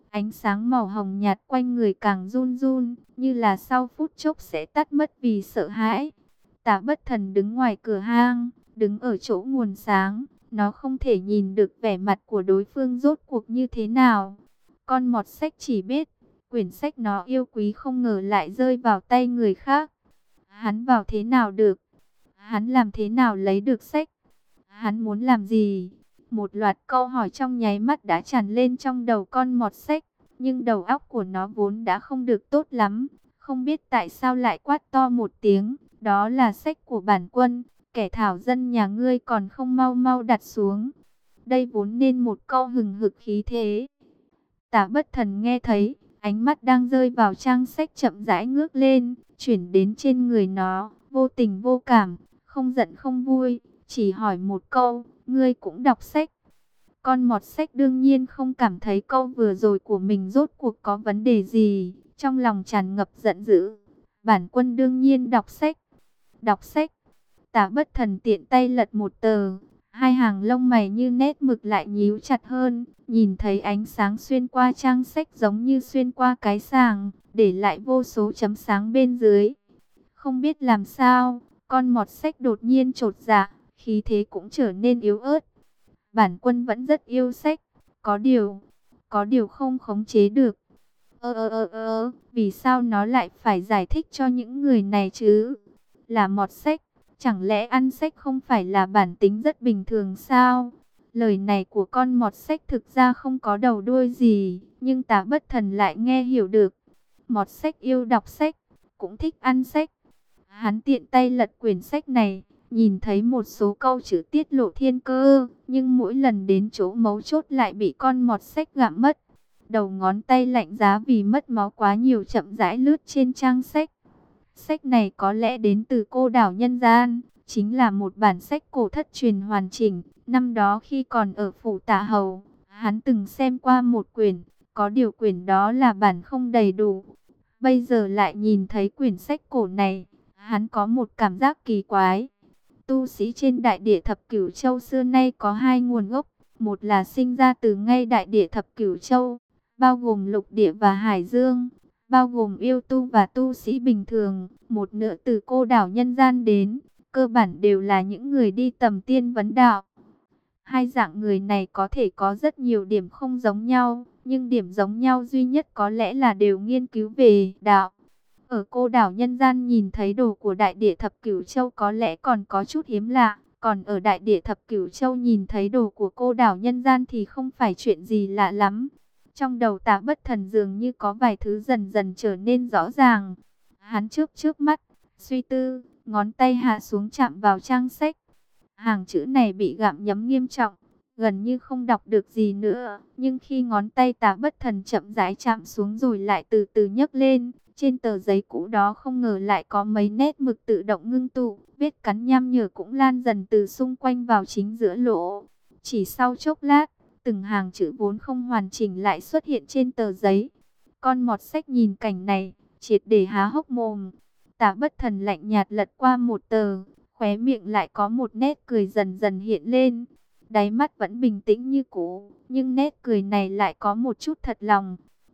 S1: Ánh sáng màu hồng nhạt quanh người càng run run, như là sau phút chốc sẽ tắt mất vì sợ hãi. Tả Bất Thần đứng ngoài cửa hang, đứng ở chỗ nguồn sáng, nó không thể nhìn được vẻ mặt của đối phương rốt cuộc như thế nào. Con mọt sách chỉ biết, quyển sách nó yêu quý không ngờ lại rơi vào tay người khác. Hắn vào thế nào được? Hắn làm thế nào lấy được sách? Hắn muốn làm gì? Một loạt câu hỏi trong nháy mắt đã tràn lên trong đầu con mọt sách, nhưng đầu óc của nó vốn đã không được tốt lắm, không biết tại sao lại quát to một tiếng, đó là sách của bản quân, kẻ thảo dân nhà ngươi còn không mau mau đặt xuống. Đây vốn nên một câu hừng hực khí thế. Tả Bất Thần nghe thấy, ánh mắt đang rơi vào trang sách chậm rãi ngước lên, chuyển đến trên người nó, vô tình vô cảm, không giận không vui, chỉ hỏi một câu, ngươi cũng đọc sách. Con mọt sách đương nhiên không cảm thấy câu vừa rồi của mình rốt cuộc có vấn đề gì, trong lòng tràn ngập giận dữ. Bản quân đương nhiên đọc sách. Đọc sách. Tả Bất Thần tiện tay lật một tờ, hai hàng lông mày như nét mực lại nhíu chặt hơn, nhìn thấy ánh sáng xuyên qua trang sách giống như xuyên qua cái sàng, để lại vô số chấm sáng bên dưới. Không biết làm sao, con mọt sách đột nhiên chột dạ, khí thế cũng trở nên yếu ớt. Bản quân vẫn rất yêu sách, có điều không khống chế được. Vì sao nó lại phải giải thích cho những người này chứ? Là mọt sách, chẳng lẽ ăn sách không phải là bản tính rất bình thường sao? Lời này của con mọt sách thực ra không có đầu đuôi gì, nhưng Tả Bất Thần lại nghe hiểu được. Mọt sách yêu đọc sách, cũng thích ăn sách. Hắn tiện tay lật quyển sách này, nhìn thấy một số câu chữ tiết lộ thiên cơ, nhưng mỗi lần đến chỗ mấu chốt lại bị con mọt sách gặm mất. Đầu ngón tay lạnh giá vì mất máu quá nhiều chậm rãi lướt trên trang sách. Sách này có lẽ đến từ Cô Đảo Nhân Gian, chính là một bản sách cổ thất truyền hoàn chỉnh. Năm đó khi còn ở phủ Tạ Hầu, hắn từng xem qua một quyển, có điều quyển đó là bản không đầy đủ. Bây giờ lại nhìn thấy quyển sách cổ này, hắn có một cảm giác kỳ quái. Tu sĩ trên đại địa thập cửu châu xưa nay có hai nguồn gốc, một là sinh ra từ ngay đại địa thập cửu châu, bao gồm lục địa và hải dương, bao gồm yêu tu và tu sĩ bình thường, một nửa từ Cô Đảo Nhân Gian đến, cơ bản đều là những người đi tầm tiên vấn đạo. Hai dạng người này có thể có rất nhiều điểm không giống nhau, nhưng điểm giống nhau duy nhất có lẽ là đều nghiên cứu về đạo. Ở Cô Đảo Nhân Gian nhìn thấy đồ của đại địa thập cửu châu có lẽ còn có chút hiếm lạ, còn ở đại địa thập cửu châu nhìn thấy đồ của Cô Đảo Nhân Gian thì không phải chuyện gì lạ lắm. Trong đầu Tả Bất Thần dường như có vài thứ dần dần trở nên rõ ràng. Hắn trước mắt, suy tư, ngón tay hạ xuống chạm vào trang sách. Hàng chữ này bị gặm nhấm nghiêm trọng, gần như không đọc được gì nữa. Nhưng khi ngón tay Tả Bất Thần chậm rãi chạm xuống rồi lại từ từ nhấc lên, trên tờ giấy cũ đó không ngờ lại có mấy nét mực tự động ngưng tụ, vết cắn nham nhở cũng lan dần từ xung quanh vào chính giữa lỗ. Chỉ sau chốc lát, từng hàng chữ vốn không hoàn chỉnh lại xuất hiện trên tờ giấy. Con mọt sách nhìn cảnh này, triệt để há hốc mồm. Tả Bất Thần lạnh nhạt lật qua một tờ, khóe miệng lại có một nét cười dần dần hiện lên. Đáy mắt vẫn bình tĩnh như cũ, nhưng nét cười này lại có một chút thật lòng.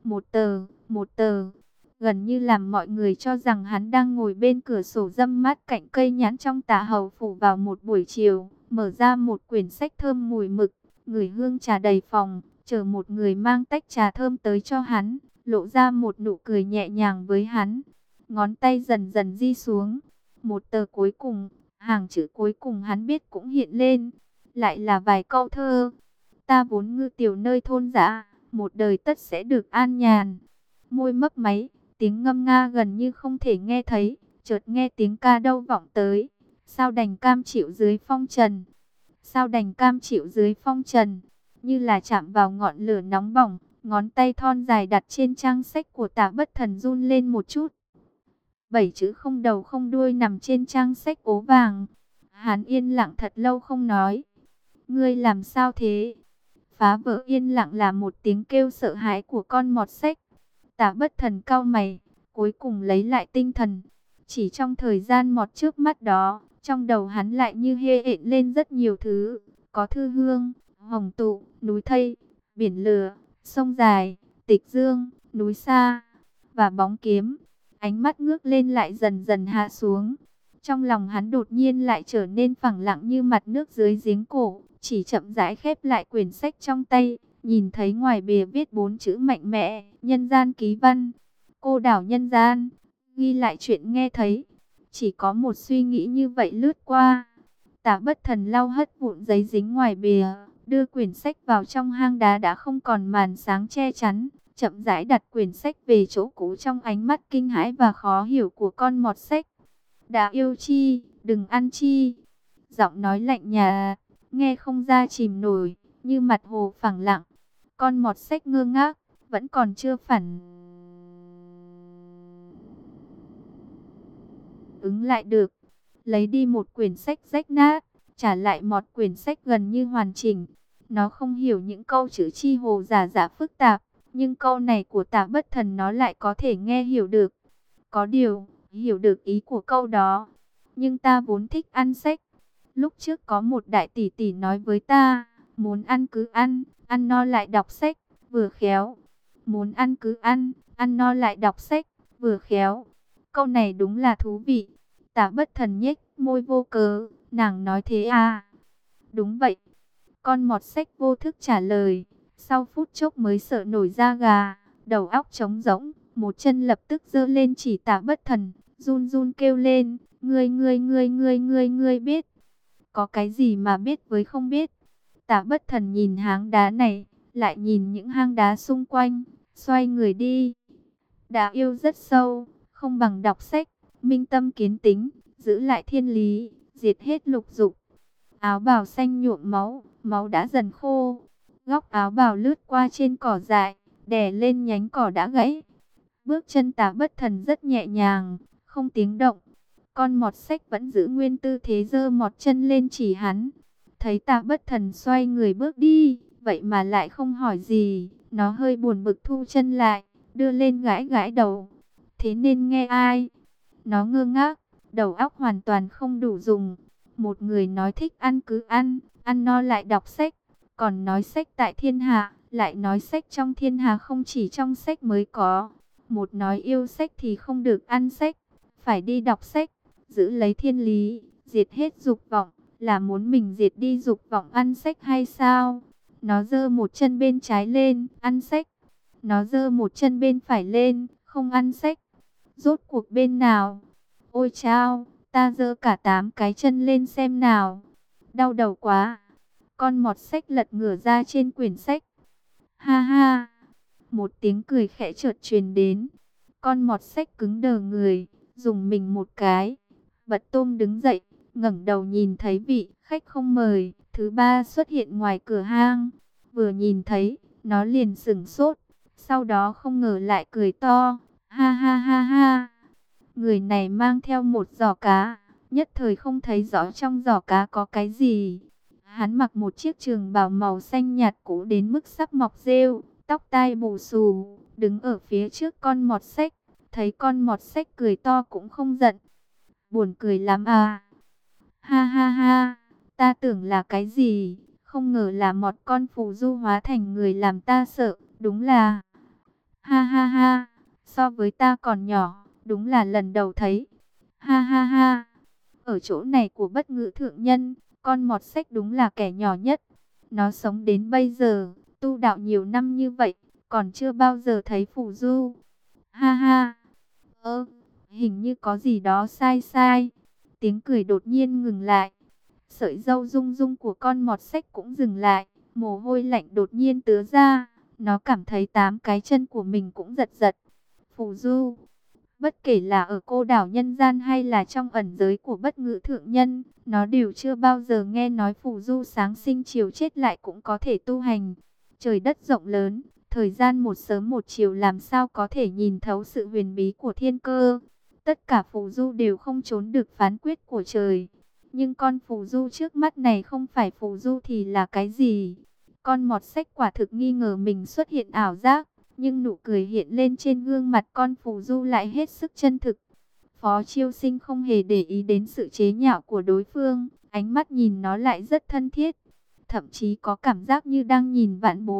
S1: Một tờ, gần như làm mọi người cho rằng hắn đang ngồi bên cửa sổ râm mát cạnh cây nhãn trong Tả Hầu phủ vào một buổi chiều, mở ra một quyển sách thơm mùi mực, ngửi hương trà đầy phòng, chờ một người mang tách trà thơm tới cho hắn, lộ ra một nụ cười nhẹ nhàng với hắn. Ngón tay dần dần di xuống, một tờ cuối cùng, hàng chữ cuối cùng hắn biết cũng hiện lên, lại là vài câu thơ. Ta vốn ngư tiểu nơi thôn dã, một đời tất sẽ được an nhàn. Môi mấp máy, tiếng ngâm nga gần như không thể nghe thấy, chợt nghe tiếng ca đâu vọng tới. Sao đành cam chịu dưới phong trần? Sao đành cam chịu dưới phong trần? Như là chạm vào ngọn lửa nóng bỏng, ngón tay thon dài đặt trên trang sách của Tả Bất Thần run lên một chút. 7 chữ không đầu không đuôi nằm trên trang sách ố vàng. Hắn yên lặng thật lâu không nói. Ngươi làm sao thế? Phá vỡ yên lặng là một tiếng kêu sợ hãi của con mọt sách. Tả Bất Thần cau mày, cuối cùng lấy lại tinh thần. Chỉ trong thời gian mọt trước mắt đó, trong đầu hắn lại như hê hện lên rất nhiều thứ. Có thư hương, hồng tụ, núi thây, biển lửa, sông dài, tịch dương, núi xa và bóng kiếm. Ánh mắt ngước lên lại dần dần hạ xuống. Trong lòng hắn đột nhiên lại trở nên phẳng lặng như mặt nước dưới giếng cổ, chỉ chậm rãi khép lại quyển sách trong tay, nhìn thấy ngoài bìa viết 4 chữ mạnh mẽ, nhân gian ký văn. Cô đảo nhân gian, ghi lại chuyện nghe thấy. Chỉ có một suy nghĩ như vậy lướt qua. Tả Bất Thần lau hất vụn giấy dính ngoài bìa, đưa quyển sách vào trong hang đá đã không còn màn sáng che chắn, chậm rãi đặt quyển sách về chỗ cũ trong ánh mắt kinh hãi và khó hiểu của con mọt sách. Đã yêu chi, đừng ăn chi. Giọng nói lạnh nhà, nghe không ra chìm nổi, như mặt hồ phẳng lặng. Con mọt sách ngơ ngác, vẫn còn chưa phản ứng lại được. Lấy đi một quyển sách rách nát, trả lại một quyển sách gần như hoàn chỉnh. Nó không hiểu những câu chữ chi hồ giả giả phức tạp, nhưng câu này của Tả Bất Thần nó lại có thể nghe hiểu được. Có điều, hiểu được ý của câu đó. Nhưng ta vốn thích ăn sách. Lúc trước có một đại tỷ tỷ nói với ta, muốn ăn cứ ăn no lại đọc sách, vừa khéo. Muốn ăn cứ ăn no lại đọc sách, vừa khéo. Câu này đúng là thú vị. Tả Bất Thần nhếch môi vô cớ, nàng nói thế à? Đúng vậy. Con mọt sách vô thức trả lời, sau phút chốc mới sợ nổi da gà, đầu óc trống rỗng, một chân lập tức giơ lên chỉ Tả Bất Thần, run run kêu lên, ngươi biết. Có cái gì mà biết với không biết? Tả Bất Thần nhìn hang đá này, lại nhìn những hang đá xung quanh, xoay người đi. Đã yêu rất sâu, không bằng đọc sách, minh tâm kiến tính, giữ lại thiên lý, diệt hết lục dục. Áo bào xanh nhuộm máu, máu đã dần khô. Góc áo bào lướt qua trên cỏ dại, đè lên nhánh cỏ đã gãy. Bước chân Tả Bất Thần rất nhẹ nhàng, không tiếng động. Con mọt sách vẫn giữ nguyên tư thế giơ mọt chân lên chỉ hắn. Thấy Tả Bất Thần xoay người bước đi, vậy mà lại không hỏi gì. Nó hơi buồn bực thu chân lại, đưa lên gãi gãi đầu. Thế nên nghe ai? Nó ngơ ngác, đầu óc hoàn toàn không đủ dùng. Một người nói thích ăn cứ ăn no lại đọc sách. Còn nói sách tại thiên hạ, lại nói sách trong thiên hạ không chỉ trong sách mới có. Một nói yêu sách thì không được ăn sách, phải đi đọc sách, giữ lấy thiên lý, diệt hết dục vọng, là muốn mình diệt đi dục vọng ăn sách hay sao? Nó giơ một chân bên trái lên, ăn sách. Nó giơ một chân bên phải lên, không ăn sách. Rốt cuộc bên nào? Ôi chao, ta giơ cả 8 cái chân lên xem nào. Đau đầu quá. Con mọt sách lật ngửa ra trên quyển sách. Ha ha. Một tiếng cười khẽ chợt truyền đến. Con mọt sách cứng đờ người, dùng mình một cái. Bật tôm đứng dậy, ngẩng đầu nhìn thấy vị khách không mời thứ ba xuất hiện ngoài cửa hang. Vừa nhìn thấy, nó liền sửng sốt. Sau đó không ngờ lại cười to. Ha ha ha ha. Người này mang theo một giỏ cá, nhất thời không thấy rõ trong giỏ cá có cái gì. Hắn mặc một chiếc trường bào màu xanh nhạt cũ đến mức sắp mọc rêu, tóc tai bù xù, đứng ở phía trước con mọt sách. Thấy con mọt sách cười to cũng không giận. Buồn cười lắm à. Ha ha ha, ta tưởng là cái gì, không ngờ là một con phù du hóa thành người làm ta sợ, đúng là. Ha ha ha, so với ta còn nhỏ. Đúng là lần đầu thấy. Ha ha ha. Ở chỗ này của Bất Ngữ thượng nhân, con mọt sách đúng là kẻ nhỏ nhất. Nó sống đến bây giờ, tu đạo nhiều năm như vậy, còn chưa bao giờ thấy phù du. Ha ha. Hình như có gì đó sai sai. Tiếng cười đột nhiên ngừng lại. Sợi râu rung rung của con mọt sách cũng dừng lại. Mồ hôi lạnh đột nhiên tứa ra. Nó cảm thấy 8 cái chân của mình cũng giật giật. Phù du. Bất kể là ở cô đảo nhân gian hay là trong ẩn giới của Bất Ngữ thượng nhân, nó đều chưa bao giờ nghe nói phù du sáng sinh chiều chết lại cũng có thể tu hành. Trời đất rộng lớn, thời gian một sớm một chiều làm sao có thể nhìn thấu sự huyền bí của thiên cơ. Tất cả phù du đều không trốn được phán quyết của trời. Nhưng con phù du trước mắt này không phải phù du thì là cái gì? Con mọt sách quả thực nghi ngờ mình xuất hiện ảo giác. Nhưng nụ cười hiện lên trên gương mặt con phù du lại hết sức chân thực. Phó Chiêu Sinh không hề để ý đến sự chế nhạo của đối phương. Ánh mắt nhìn nó lại rất thân thiết. Thậm chí có cảm giác như đang nhìn vạn bối.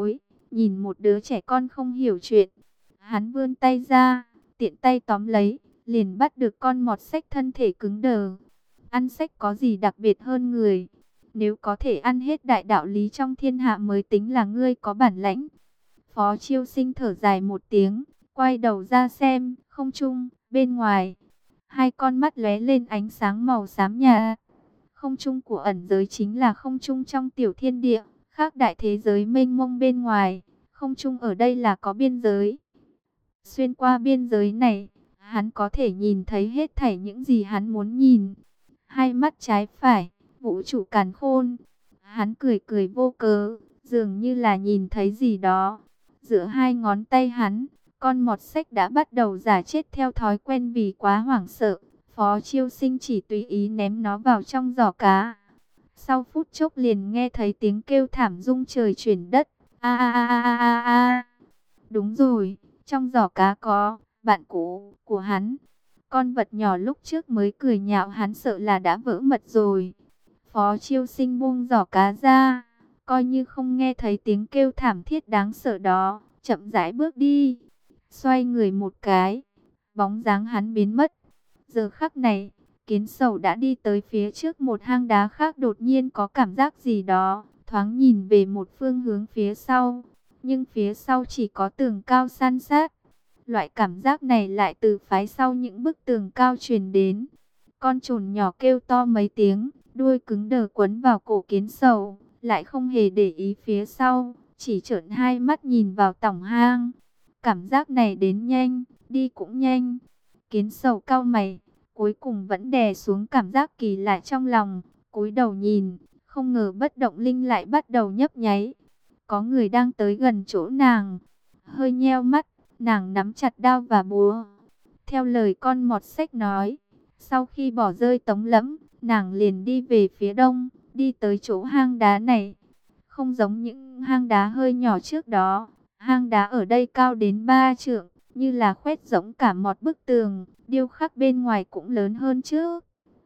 S1: nhìn một đứa trẻ con không hiểu chuyện. Hắn vươn tay ra, tiện tay tóm lấy, liền bắt được con mọt sách thân thể cứng đờ. Ăn sách có gì đặc biệt hơn người? Nếu có thể ăn hết đại đạo lý trong thiên hạ mới tính là ngươi có bản lãnh. Phó Chiêu Sinh thở dài một tiếng, quay đầu ra xem, không trung, bên ngoài. Hai con mắt lóe lên ánh sáng màu xám nhà. Không trung của ẩn giới chính là không trung trong tiểu thiên địa, khác đại thế giới mênh mông bên ngoài. Không trung ở đây là có biên giới. Xuyên qua biên giới này, hắn có thể nhìn thấy hết thảy những gì hắn muốn nhìn. Hai mắt trái phải, vũ trụ càn khôn. Hắn cười cười vô cớ, dường như là nhìn thấy gì đó. Giữa hai ngón tay hắn, con mọt sách đã bắt đầu giả chết theo thói quen vì quá hoảng sợ. Phó Chiêu Sinh chỉ tùy ý ném nó vào trong giỏ cá. Sau phút chốc liền nghe thấy tiếng kêu thảm rung trời chuyển đất. A a a a a a. Đúng rồi, trong giỏ cá có bạn cũ của hắn. Con vật nhỏ lúc trước mới cười nhạo hắn sợ là đã vỡ mật rồi. Phó Chiêu Sinh buông giỏ cá ra, coi như không nghe thấy tiếng kêu thảm thiết đáng sợ đó, chậm rãi bước đi. Xoay người một cái, bóng dáng hắn biến mất. Giờ khắc này, Kiến Sầu đã đi tới phía trước một hang đá khác, đột nhiên có cảm giác gì đó, thoáng nhìn về một phương hướng phía sau, nhưng phía sau chỉ có tường cao san sát. Loại cảm giác này lại từ phái sau những bức tường cao truyền đến. Con trồn nhỏ kêu to mấy tiếng, đuôi cứng đờ quấn vào cổ Kiến Sầu, lại không hề để ý phía sau, chỉ trợn hai mắt nhìn vào tổng hang. Cảm giác này đến nhanh, đi cũng nhanh. Kiến Sầu cau mày, cuối cùng vẫn đè xuống cảm giác kỳ lạ trong lòng, cúi đầu nhìn, không ngờ bất động linh lại bắt đầu nhấp nháy. Có người đang tới gần chỗ nàng. Hơi nheo mắt, nàng nắm chặt đao và búa. Theo lời con mọt sách nói, sau khi bỏ rơi Tống Lẫm, nàng liền đi về phía đông, đi tới chỗ hang đá này. Không giống những hang đá hơi nhỏ trước đó, hang đá ở đây cao đến 3 trượng, như là khoét rỗng cả một bức tường, điêu khắc bên ngoài cũng lớn hơn trước.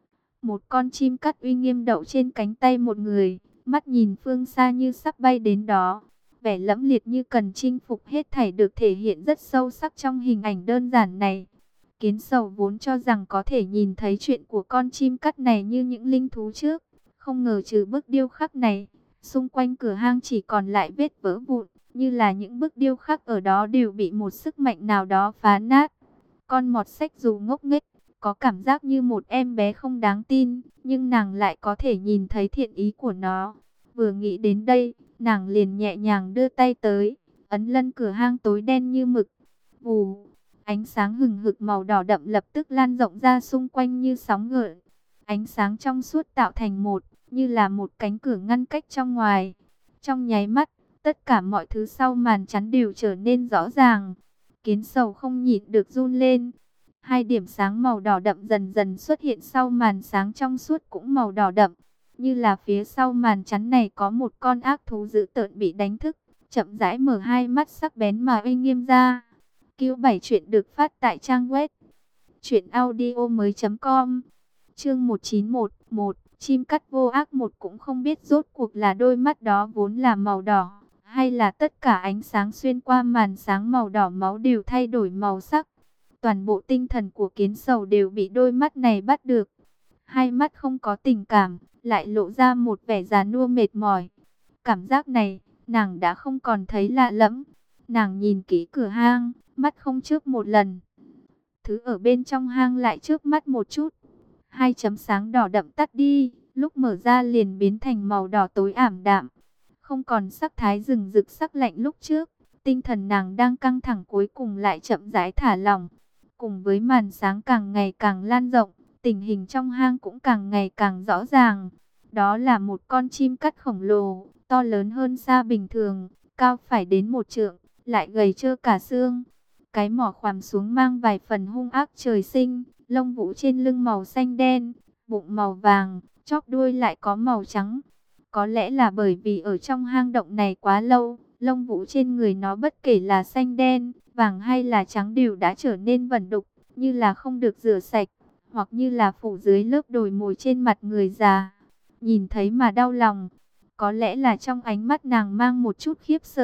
S1: Một con chim cắt uy nghiêm đậu trên cánh tay một người, mắt nhìn phương xa như sắp bay đến đó. Vẻ lẫm liệt như cần chinh phục hết thảy được thể hiện rất sâu sắc trong hình ảnh đơn giản này. Kiến Sầu vốn cho rằng có thể nhìn thấy chuyện của con chim cắt này như những linh thú trước. Không ngờ trừ bức điêu khắc này, xung quanh cửa hang chỉ còn lại vết vỡ vụn, như là những bức điêu khắc ở đó đều bị một sức mạnh nào đó phá nát. Con mọt sách dù ngốc nghếch, có cảm giác như một em bé không đáng tin, nhưng nàng lại có thể nhìn thấy thiện ý của nó. Vừa nghĩ đến đây, nàng liền nhẹ nhàng đưa tay tới, ấn lân cửa hang tối đen như mực. Vù, ánh sáng hừng hực màu đỏ đậm lập tức lan rộng ra xung quanh như sóng gợn. Ánh sáng trong suốt tạo thành một, như là một cánh cửa ngăn cách trong ngoài. Trong nháy mắt, tất cả mọi thứ sau màn chắn đều trở nên rõ ràng. Kiến Sầu không nhịn được run lên. Hai điểm sáng màu đỏ đậm dần dần xuất hiện sau màn sáng trong suốt cũng màu đỏ đậm. Như là phía sau màn chắn này có một con ác thú dữ tợn bị đánh thức, chậm rãi mở hai mắt sắc bén mà uy nghiêm ra. Cứu 7 chuyện được phát tại trang web truyệnaudiomoi.com. Chương 1911, chim cắt vô ác. Một cũng không biết rốt cuộc là đôi mắt đó vốn là màu đỏ, hay là tất cả ánh sáng xuyên qua màn sáng màu đỏ máu đều thay đổi màu sắc. Toàn bộ tinh thần của Kiến Sầu đều bị đôi mắt này bắt được. Hai mắt không có tình cảm, lại lộ ra một vẻ già nua mệt mỏi. Cảm giác này, nàng đã không còn thấy lạ lẫm. Nàng nhìn kỹ cửa hang, mắt không chớp một lần. Thứ ở bên trong hang lại chớp mắt một chút. Hai chấm sáng đỏ đậm tắt đi, lúc mở ra liền biến thành màu đỏ tối ảm đạm. Không còn sắc thái rừng rực sắc lạnh lúc trước. Tinh thần nàng đang căng thẳng cuối cùng lại chậm rãi thả lỏng. Cùng với màn sáng càng ngày càng lan rộng, tình hình trong hang cũng càng ngày càng rõ ràng. Đó là một con chim cắt khổng lồ, to lớn hơn xa bình thường, cao phải đến 1 trượng, lại gầy trơ cả xương. Cái mỏ khoằm xuống mang vài phần hung ác trời sinh, lông vũ trên lưng màu xanh đen, bụng màu vàng, chóp đuôi lại có màu trắng. Có lẽ là bởi vì ở trong hang động này quá lâu, lông vũ trên người nó bất kể là xanh đen, vàng hay là trắng đều đã trở nên vẩn đục, như là không được rửa sạch, hoặc như là phủ dưới lớp đồi mồi trên mặt người già. Nhìn thấy mà đau lòng, có lẽ là trong ánh mắt nàng mang một chút khiếp sợ,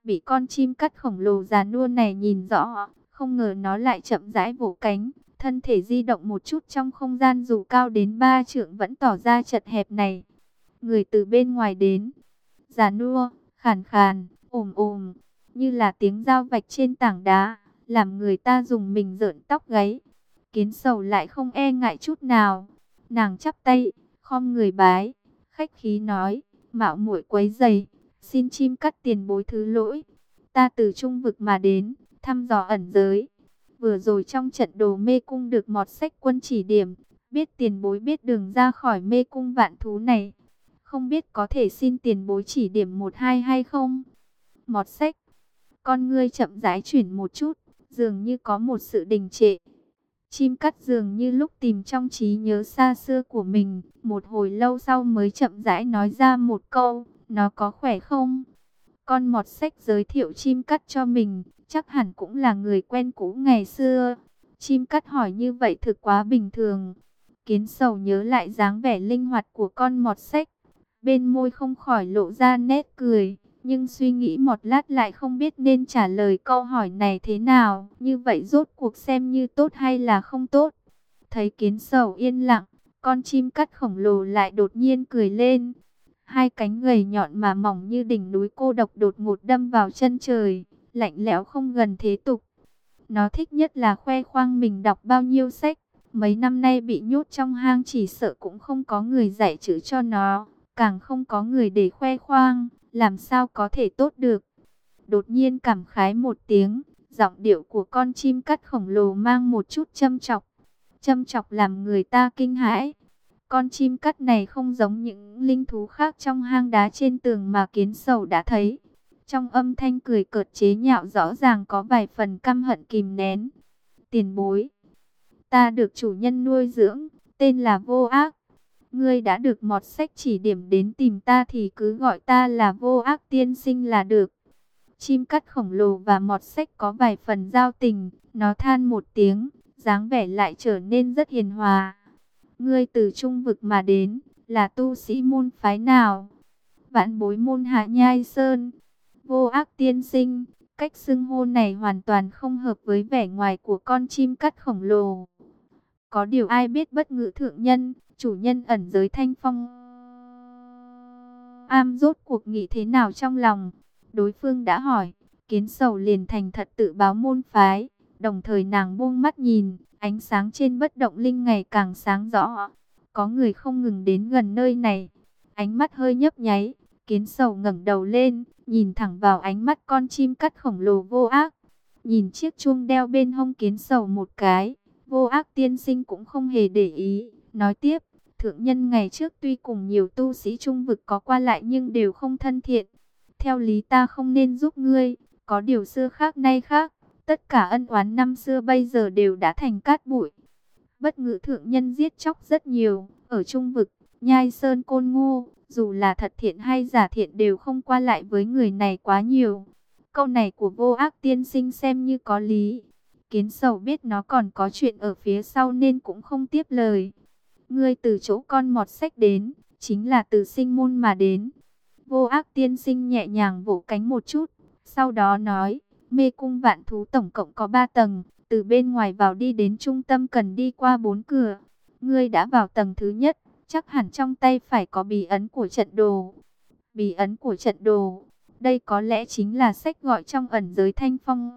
S1: bị con chim cắt khổng lồ già nua này nhìn rõ, không ngờ nó lại chậm rãi vỗ cánh, thân thể di động một chút trong không gian dù cao đến 3 trượng vẫn tỏ ra chật hẹp này. Người từ bên ngoài đến, già nua, khàn khàn, ồm ồm, như là tiếng dao vạch trên tảng đá, làm người ta rùng mình rợn tóc gáy. Kiến Sầu lại không e ngại chút nào, nàng chắp tay, khom người bái, khách khí nói, mạo muội quấy rầy, xin chim cắt tiền bối thứ lỗi. Ta từ trung vực mà đến, thăm dò ẩn giới. Vừa rồi trong trận đồ mê cung được Mọt Sách Quân chỉ điểm, biết tiền bối biết đường ra khỏi mê cung vạn thú này. Không biết có thể xin tiền bối chỉ điểm một hai hay không? Mọt Sách, con ngươi chậm rãi chuyển một chút, dường như có một sự đình trệ. Chim cắt dường như lúc tìm trong trí nhớ xa xưa của mình, một hồi lâu sau mới chậm rãi nói ra một câu, nó có khỏe không? Con Mọt Sách giới thiệu chim cắt cho mình, chắc hẳn cũng là người quen cũ ngày xưa. Chim cắt hỏi như vậy thực quá bình thường. Kiến Sầu nhớ lại dáng vẻ linh hoạt của con Mọt Sách, bên môi không khỏi lộ ra nét cười. Nhưng suy nghĩ một lát lại không biết nên trả lời câu hỏi này thế nào. Như vậy rốt cuộc xem như tốt hay là không tốt. Thấy Kiến Sầu yên lặng, con chim cắt khổng lồ lại đột nhiên cười lên. Hai cánh gầy nhọn mà mỏng như đỉnh núi cô độc đột ngột đâm vào chân trời, lạnh lẽo không gần thế tục. Nó thích nhất là khoe khoang mình đọc bao nhiêu sách. Mấy năm nay bị nhốt trong hang chỉ sợ cũng không có người dạy chữ cho nó, càng không có người để khoe khoang, làm sao có thể tốt được. Đột nhiên cảm khái một tiếng, giọng điệu của con chim cắt khổng lồ mang một chút châm chọc làm người ta kinh hãi. Con chim cắt này không giống những linh thú khác trong hang đá trên tường mà Kiến Sầu đã thấy. Trong âm thanh cười cợt chế nhạo rõ ràng có vài phần căm hận kìm nén. Tiền bối, ta được chủ nhân nuôi dưỡng, tên là Vô Ác. Ngươi đã được Mọt Sách chỉ điểm đến tìm ta thì cứ gọi ta là Vô Ác tiên sinh là được. Chim cắt khổng lồ và Mọt Sách có vài phần giao tình, nó than một tiếng, dáng vẻ lại trở nên rất hiền hòa. Ngươi từ trung vực mà đến, là tu sĩ môn phái nào? Vạn Bối môn Hạ Nhai Sơn. Vô Ác tiên sinh, cách xưng hô này hoàn toàn không hợp với vẻ ngoài của con chim cắt khổng lồ. Có điều ai biết bất ngữ thượng nhân, chủ nhân ẩn giới Thanh Phong Am rốt cuộc nghĩ thế nào trong lòng. Đối phương đã hỏi, Kiến Sầu liền thành thật tự báo môn phái. Đồng thời nàng buông mắt nhìn, ánh sáng trên bất động linh ngày càng sáng rõ. Có người không ngừng đến gần nơi này. Ánh mắt hơi nhấp nháy, Kiến Sầu ngẩng đầu lên, nhìn thẳng vào ánh mắt con chim cắt khổng lồ Vô Ác. Nhìn chiếc chuông đeo bên hông Kiến Sầu một cái, Vô Ác tiên sinh cũng không hề để ý, nói tiếp, thượng nhân ngày trước tuy cùng nhiều tu sĩ trung vực có qua lại nhưng đều không thân thiện. Theo lý ta không nên giúp ngươi, có điều xưa khác nay khác, tất cả ân oán năm xưa bây giờ đều đã thành cát bụi. Bất ngữ thượng nhân giết chóc rất nhiều, ở trung vực, Nhai Sơn Côn Ngô, dù là thật thiện hay giả thiện đều không qua lại với người này quá nhiều. Câu này của Vô Ác tiên sinh xem như có lý. Kiến Sầu biết nó còn có chuyện ở phía sau nên cũng không tiếp lời. Ngươi từ chỗ con Mọt Sách đến, chính là từ Sinh Môn mà đến. Vô Ác tiên sinh nhẹ nhàng vỗ cánh một chút, sau đó nói, mê cung vạn thú tổng cộng có 3 tầng, từ bên ngoài vào đi đến trung tâm cần đi qua 4 cửa. Ngươi đã vào tầng thứ nhất, chắc hẳn trong tay phải có bí ấn của trận đồ. Bí ấn của trận đồ, đây có lẽ chính là sách gọi trong ẩn giới Thanh Phong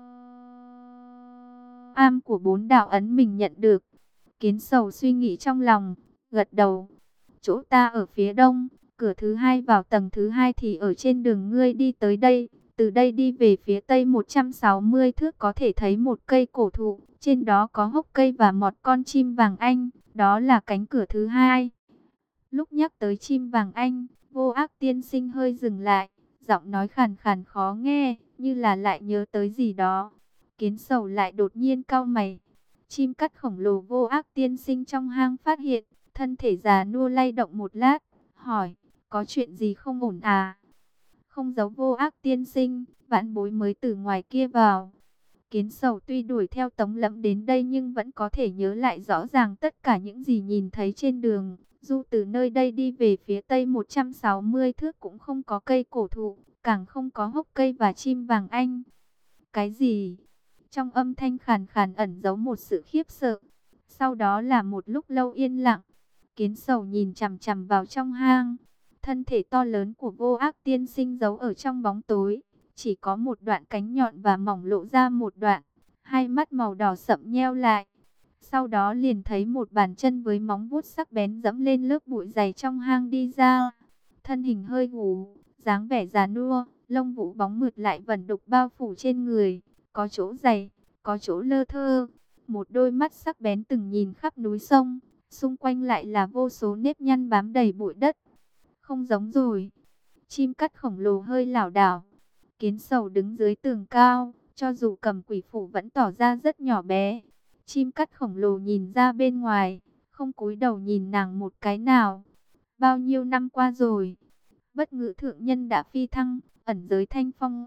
S1: Am của 4 đạo ấn mình nhận được. Kiến Sầu suy nghĩ trong lòng, gật đầu. Chỗ ta ở phía đông, cửa thứ hai vào tầng thứ hai thì ở trên đường ngươi đi tới đây. Từ đây đi về phía tây 160 thước có thể thấy một cây cổ thụ, trên đó có hốc cây và một con chim vàng anh, đó là cánh cửa thứ hai. Lúc nhắc tới chim vàng anh, Vô Ác tiên sinh hơi dừng lại, giọng nói khàn khàn khó nghe, như là lại nhớ tới gì đó. Kiến Sầu lại đột nhiên cau mày. Chim cắt khổng lồ Vô Ác tiên sinh trong hang phát hiện, thân thể già nua lay động một lát, hỏi, có chuyện gì không ổn à? Không giấu Vô Ác tiên sinh, vãn bối mới từ ngoài kia vào. Kiến Sầu tuy đuổi theo Tống Lẫm đến đây nhưng vẫn có thể nhớ lại rõ ràng tất cả những gì nhìn thấy trên đường. Dù từ nơi đây đi về phía tây 160 thước cũng không có cây cổ thụ, càng không có hốc cây và chim vàng anh. Cái gì? Trong âm thanh khàn khàn ẩn giấu một sự khiếp sợ. Sau đó là một lúc lâu yên lặng. Kiến Sầu nhìn chằm chằm vào trong hang. Thân thể to lớn của Vô Ác tiên sinh giấu ở trong bóng tối. Chỉ có một đoạn cánh nhọn và mỏng lộ ra một đoạn. Hai mắt màu đỏ sậm nheo lại. Sau đó liền thấy một bàn chân với móng vuốt sắc bén dẫm lên lớp bụi dày trong hang đi ra. Thân hình hơi gù, dáng vẻ già nua, lông vũ bóng mượt lại vẩn đục bao phủ trên người. Có chỗ dày, có chỗ lơ thơ. Một đôi mắt sắc bén từng nhìn khắp núi sông. Xung quanh lại là vô số nếp nhăn bám đầy bụi đất. Không giống rồi. Chim cắt khổng lồ hơi lảo đảo. Kiến Sầu đứng dưới tường cao, cho dù cầm quỷ phủ vẫn tỏ ra rất nhỏ bé. Chim cắt khổng lồ nhìn ra bên ngoài, không cúi đầu nhìn nàng một cái nào. Bao nhiêu năm qua rồi, Bất Ngữ thượng nhân đã phi thăng, ẩn giới Thanh Phong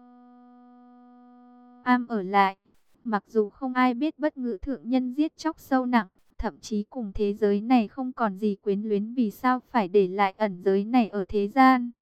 S1: am ở lại. Mặc dù không ai biết Bất Ngữ thượng nhân giết chóc sâu nặng, thậm chí cùng thế giới này không còn gì quyến luyến, vì sao phải để lại ẩn giới này ở thế gian.